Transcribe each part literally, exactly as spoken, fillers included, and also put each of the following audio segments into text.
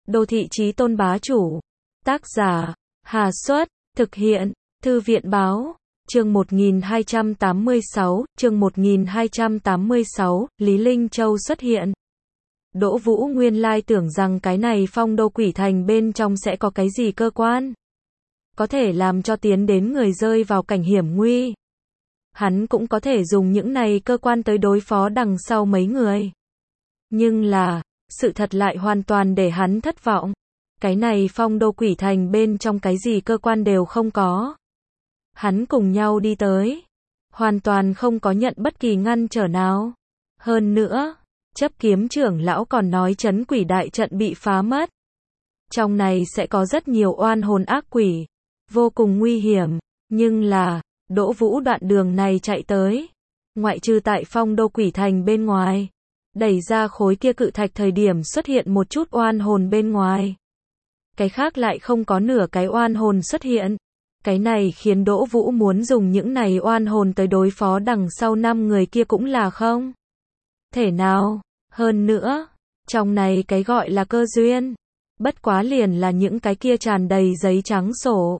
Đô thị chí tôn bá chủ. Tác giả, Hà Xuất, thực hiện, Thư viện báo. Chương một nghìn hai trăm tám mươi sáu, chương một nghìn hai trăm tám mươi sáu, Lý Linh Châu xuất hiện. Đỗ Vũ nguyên lai tưởng rằng cái này phong đô quỷ thành bên trong sẽ có cái gì cơ quan, có thể làm cho tiến đến người rơi vào cảnh hiểm nguy. Hắn cũng có thể dùng những này cơ quan tới đối phó đằng sau mấy người. Nhưng là, sự thật lại hoàn toàn để hắn thất vọng. Cái này phong đô quỷ thành bên trong cái gì cơ quan đều không có. Hắn cùng nhau đi tới, hoàn toàn không có nhận bất kỳ ngăn trở nào. Hơn nữa, chấp kiếm trưởng lão còn nói trấn quỷ đại trận bị phá mất. Trong này sẽ có rất nhiều oan hồn ác quỷ, vô cùng nguy hiểm. Nhưng là, Đỗ Vũ đoạn đường này chạy tới, ngoại trừ tại phong đô quỷ thành bên ngoài, đẩy ra khối kia cự thạch thời điểm xuất hiện một chút oan hồn bên ngoài. Cái khác lại không có nửa cái oan hồn xuất hiện. Cái này khiến Đỗ Vũ muốn dùng những này oan hồn tới đối phó đằng sau năm người kia cũng là không thể nào. Hơn nữa, trong này cái gọi là cơ duyên, bất quá liền là những cái kia tràn đầy giấy trắng sổ.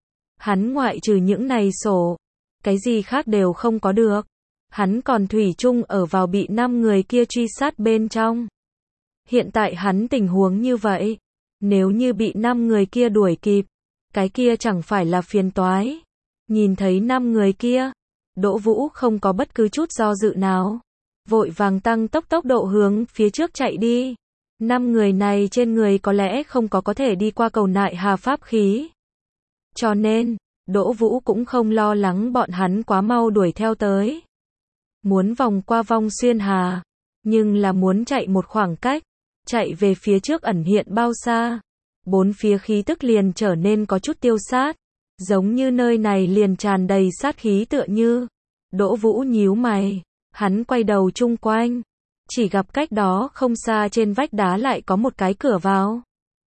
Hắn ngoại trừ những này sổ, cái gì khác đều không có được. Hắn còn thủy chung ở vào bị năm người kia truy sát bên trong. Hiện tại hắn tình huống như vậy, nếu như bị năm người kia đuổi kịp, cái kia chẳng phải là phiền toái. Nhìn thấy năm người kia, Đỗ Vũ không có bất cứ chút do dự nào, vội vàng tăng tốc tốc độ hướng phía trước chạy đi. Năm người này trên người có lẽ không có có thể đi qua cầu nại hà pháp khí. Cho nên, Đỗ Vũ cũng không lo lắng bọn hắn quá mau đuổi theo tới. Muốn vòng qua vong xuyên hà, nhưng là muốn chạy một khoảng cách, chạy về phía trước ẩn hiện bao xa. Bốn phía khí tức liền trở nên có chút tiêu sát, giống như nơi này liền tràn đầy sát khí tựa như. Đỗ Vũ nhíu mày, hắn quay đầu chung quanh, chỉ gặp cách đó không xa trên vách đá lại có một cái cửa vào.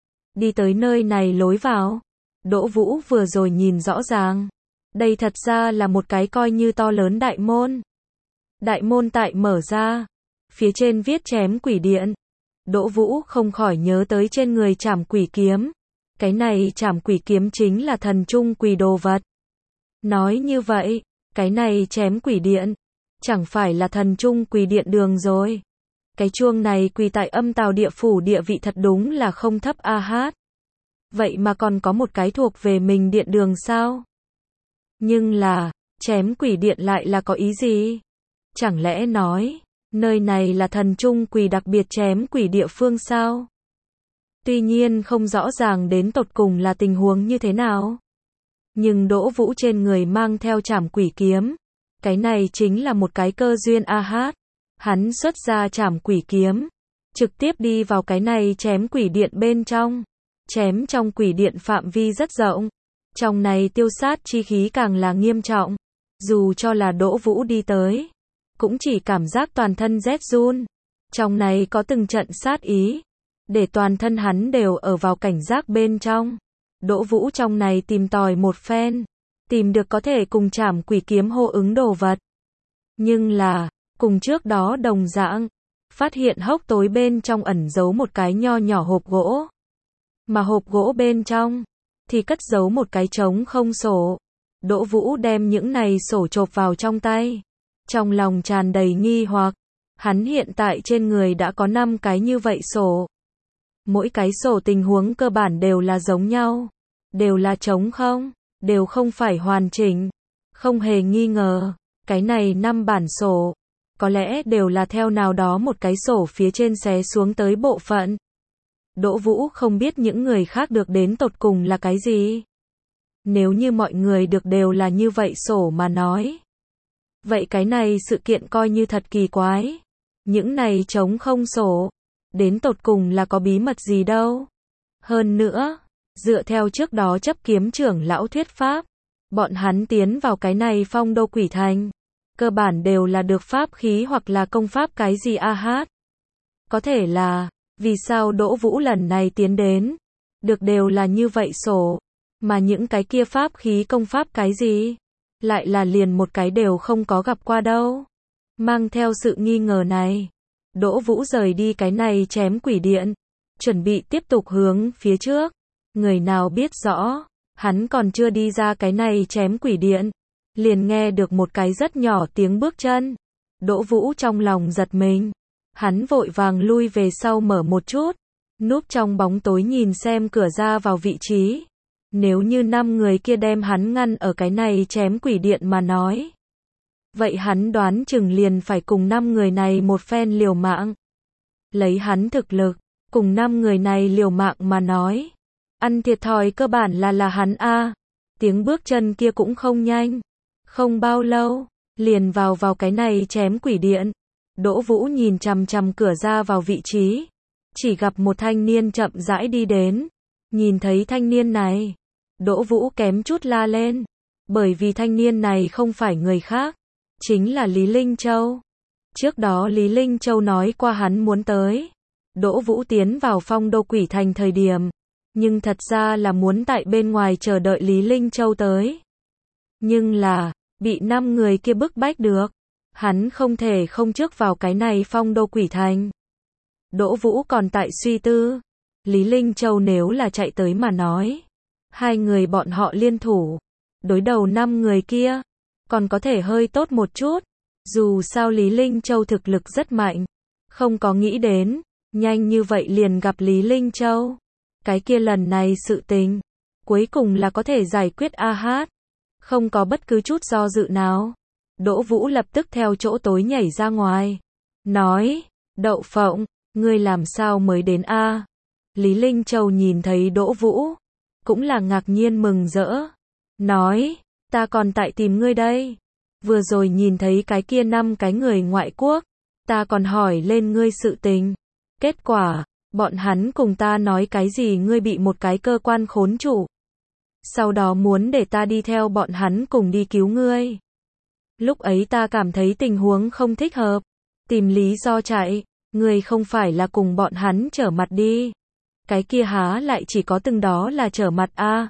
Đi tới nơi này lối vào, Đỗ Vũ vừa rồi nhìn rõ ràng, đây thật ra là một cái coi như to lớn đại môn. Đại môn tại mở ra, phía trên viết chém quỷ điện. Đỗ Vũ không khỏi nhớ tới trên người trảm quỷ kiếm. Cái này trảm quỷ kiếm chính là thần trung quỷ đồ vật. Nói như vậy, cái này chém quỷ điện, chẳng phải là thần trung quỷ điện đường rồi. Cái chuông này quỳ tại âm tào địa phủ địa vị thật đúng là không thấp a hát. Vậy mà còn có một cái thuộc về mình điện đường sao? Nhưng là, chém quỷ điện lại là có ý gì? Chẳng lẽ nói, nơi này là thần trung quỷ đặc biệt chém quỷ địa phương sao? Tuy nhiên không rõ ràng đến tột cùng là tình huống như thế nào. Nhưng Đỗ Vũ trên người mang theo trảm quỷ kiếm. Cái này chính là một cái cơ duyên a hát. Hắn xuất ra trảm quỷ kiếm, trực tiếp đi vào cái này chém quỷ điện bên trong. Chém trong quỷ điện phạm vi rất rộng. Trong này tiêu sát chi khí càng là nghiêm trọng. Dù cho là Đỗ Vũ đi tới, cũng chỉ cảm giác toàn thân rét run. Trong này có từng trận sát ý, để toàn thân hắn đều ở vào cảnh giác bên trong. Đỗ Vũ trong này tìm tòi một phen, tìm được có thể cùng trảm quỷ kiếm hô ứng đồ vật. Nhưng là, cùng trước đó đồng dạng, phát hiện hốc tối bên trong ẩn giấu một cái nho nhỏ hộp gỗ. Mà hộp gỗ bên trong, thì cất giấu một cái trống không sổ. Đỗ Vũ đem những này sổ chộp vào trong tay. Trong lòng tràn đầy nghi hoặc, hắn hiện tại trên người đã có năm cái như vậy sổ. Mỗi cái sổ tình huống cơ bản đều là giống nhau, đều là trống không, đều không phải hoàn chỉnh. Không hề nghi ngờ, cái này năm bản sổ, có lẽ đều là theo nào đó một cái sổ phía trên xé xuống tới bộ phận. Đỗ Vũ không biết những người khác được đến tột cùng là cái gì. Nếu như mọi người được đều là như vậy sổ mà nói, vậy cái này sự kiện coi như thật kỳ quái. Những này trống không sổ, đến tột cùng là có bí mật gì đâu. Hơn nữa, dựa theo trước đó chấp kiếm trưởng lão thuyết pháp, bọn hắn tiến vào cái này phong đô quỷ thành, cơ bản đều là được pháp khí hoặc là công pháp cái gì a hát. Có thể là, vì sao Đỗ Vũ lần này tiến đến, được đều là như vậy sổ, mà những cái kia pháp khí công pháp cái gì, lại là liền một cái đều không có gặp qua đâu. Mang theo sự nghi ngờ này, Đỗ Vũ rời đi cái này chém quỷ điện, chuẩn bị tiếp tục hướng phía trước. Người nào biết rõ, hắn còn chưa đi ra cái này chém quỷ điện, liền nghe được một cái rất nhỏ tiếng bước chân. Đỗ Vũ trong lòng giật mình, hắn vội vàng lui về sau mở một chút, núp trong bóng tối nhìn xem cửa ra vào vị trí. Nếu như năm người kia đem hắn ngăn ở cái này chém quỷ điện mà nói, vậy hắn đoán chừng liền phải cùng năm người này một phen liều mạng. Lấy hắn thực lực, cùng năm người này liều mạng mà nói, ăn thiệt thòi cơ bản là là hắn a. Tiếng bước chân kia cũng không nhanh, không bao lâu, liền vào vào cái này chém quỷ điện. Đỗ Vũ nhìn chằm chằm cửa ra vào vị trí, chỉ gặp một thanh niên chậm rãi đi đến. Nhìn thấy thanh niên này, Đỗ Vũ kém chút la lên, bởi vì thanh niên này không phải người khác, chính là Lý Linh Châu. Trước đó Lý Linh Châu nói qua hắn muốn tới. Đỗ Vũ tiến vào Phong Đô Quỷ Thành thời điểm, nhưng thật ra là muốn tại bên ngoài chờ đợi Lý Linh Châu tới. Nhưng là, bị năm người kia bức bách được, hắn không thể không trước vào cái này Phong Đô Quỷ Thành. Đỗ Vũ còn tại suy tư, Lý Linh Châu nếu là chạy tới mà nói, hai người bọn họ liên thủ, đối đầu năm người kia, còn có thể hơi tốt một chút. Dù sao Lý Linh Châu thực lực rất mạnh, không có nghĩ đến, nhanh như vậy liền gặp Lý Linh Châu. Cái kia lần này sự tình, cuối cùng là có thể giải quyết a hát. Không có bất cứ chút do dự nào. Đỗ Vũ lập tức theo chỗ tối nhảy ra ngoài. Nói, Đậu Phộng, ngươi làm sao mới đến a? Lý Linh Châu nhìn thấy Đỗ Vũ, cũng là ngạc nhiên mừng rỡ. Nói, ta còn tại tìm ngươi đây. Vừa rồi nhìn thấy cái kia năm cái người ngoại quốc, ta còn hỏi lên ngươi sự tình. Kết quả, bọn hắn cùng ta nói cái gì ngươi bị một cái cơ quan khốn trụ. Sau đó muốn để ta đi theo bọn hắn cùng đi cứu ngươi. Lúc ấy ta cảm thấy tình huống không thích hợp, tìm lý do chạy, ngươi không phải là cùng bọn hắn trở mặt đi. Cái kia há lại chỉ có từng đó là trở mặt a.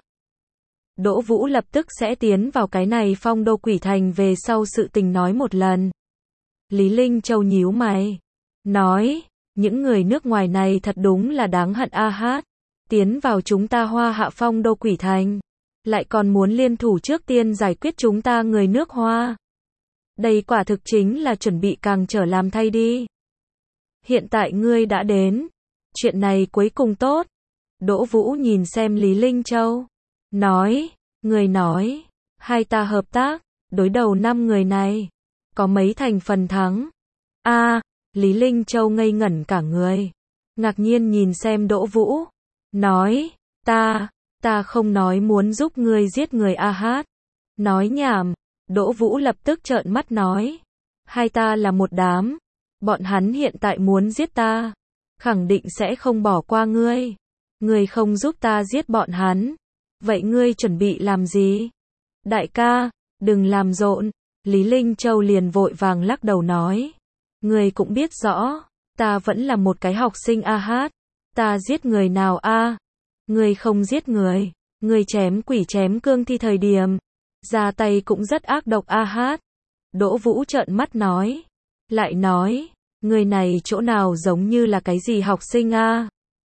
Đỗ Vũ lập tức sẽ tiến vào cái này Phong Đô Quỷ Thành về sau sự tình nói một lần. Lý Linh Châu nhíu mày, nói, những người nước ngoài này thật đúng là đáng hận a hát. Tiến vào chúng ta Hoa Hạ Phong Đô Quỷ Thành, lại còn muốn liên thủ trước tiên giải quyết chúng ta người nước Hoa. Đây quả thực chính là chuẩn bị càng trở làm thay đi. Hiện tại ngươi đã đến, chuyện này cuối cùng tốt. Đỗ Vũ nhìn xem Lý Linh Châu, nói, người nói, hai ta hợp tác, đối đầu năm người này, có mấy thành phần thắng. A, à, Lý Linh Châu ngây ngẩn cả người, ngạc nhiên nhìn xem Đỗ Vũ, nói, ta, ta không nói muốn giúp ngươi giết người a hát. Nói nhảm. Đỗ Vũ lập tức trợn mắt nói, hai ta là một đám, bọn hắn hiện tại muốn giết ta, khẳng định sẽ không bỏ qua ngươi. Ngươi không giúp ta giết bọn hắn, vậy ngươi chuẩn bị làm gì? Đại ca, đừng làm rộn. Lý Linh Châu liền vội vàng lắc đầu nói, ngươi cũng biết rõ, ta vẫn là một cái học sinh a hát, ta giết người nào a? Ngươi không giết người, ngươi chém quỷ chém cương thi thời điểm, ra tay cũng rất ác độc a hát. Đỗ Vũ trợn mắt nói, lại nói, người này chỗ nào giống như là cái gì học sinh a?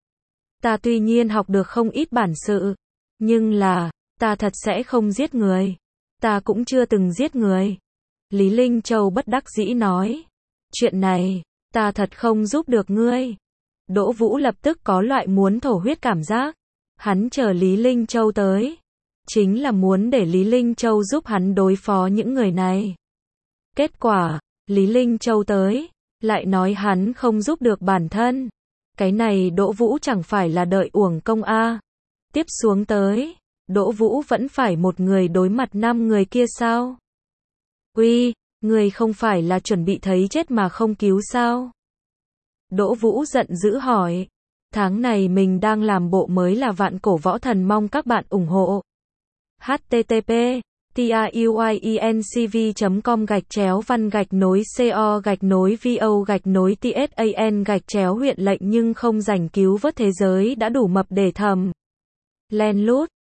Ta tuy nhiên học được không ít bản sự, nhưng là, ta thật sẽ không giết người. Ta cũng chưa từng giết người. Lý Linh Châu bất đắc dĩ nói, chuyện này, ta thật không giúp được ngươi. Đỗ Vũ lập tức có loại muốn thổ huyết cảm giác. Hắn chờ Lý Linh Châu tới, chính là muốn để Lý Linh Châu giúp hắn đối phó những người này. Kết quả, Lý Linh Châu tới, lại nói hắn không giúp được bản thân. Cái này Đỗ Vũ chẳng phải là đợi uổng công a. Tiếp xuống tới, Đỗ Vũ vẫn phải một người đối mặt năm người kia sao? Uy, người không phải là chuẩn bị thấy chết mà không cứu sao? Đỗ Vũ giận dữ hỏi. Tháng này mình đang làm bộ mới là Vạn Cổ Võ Thần, mong các bạn ủng hộ. h t t p truyencv chấm com gạch chéo văn gạch nối co gạch nối vo gạch nối tsan gạch chéo huyện lệnh nhưng không rảnh cứu vớt thế giới đã đủ mập để thầm. Len lút.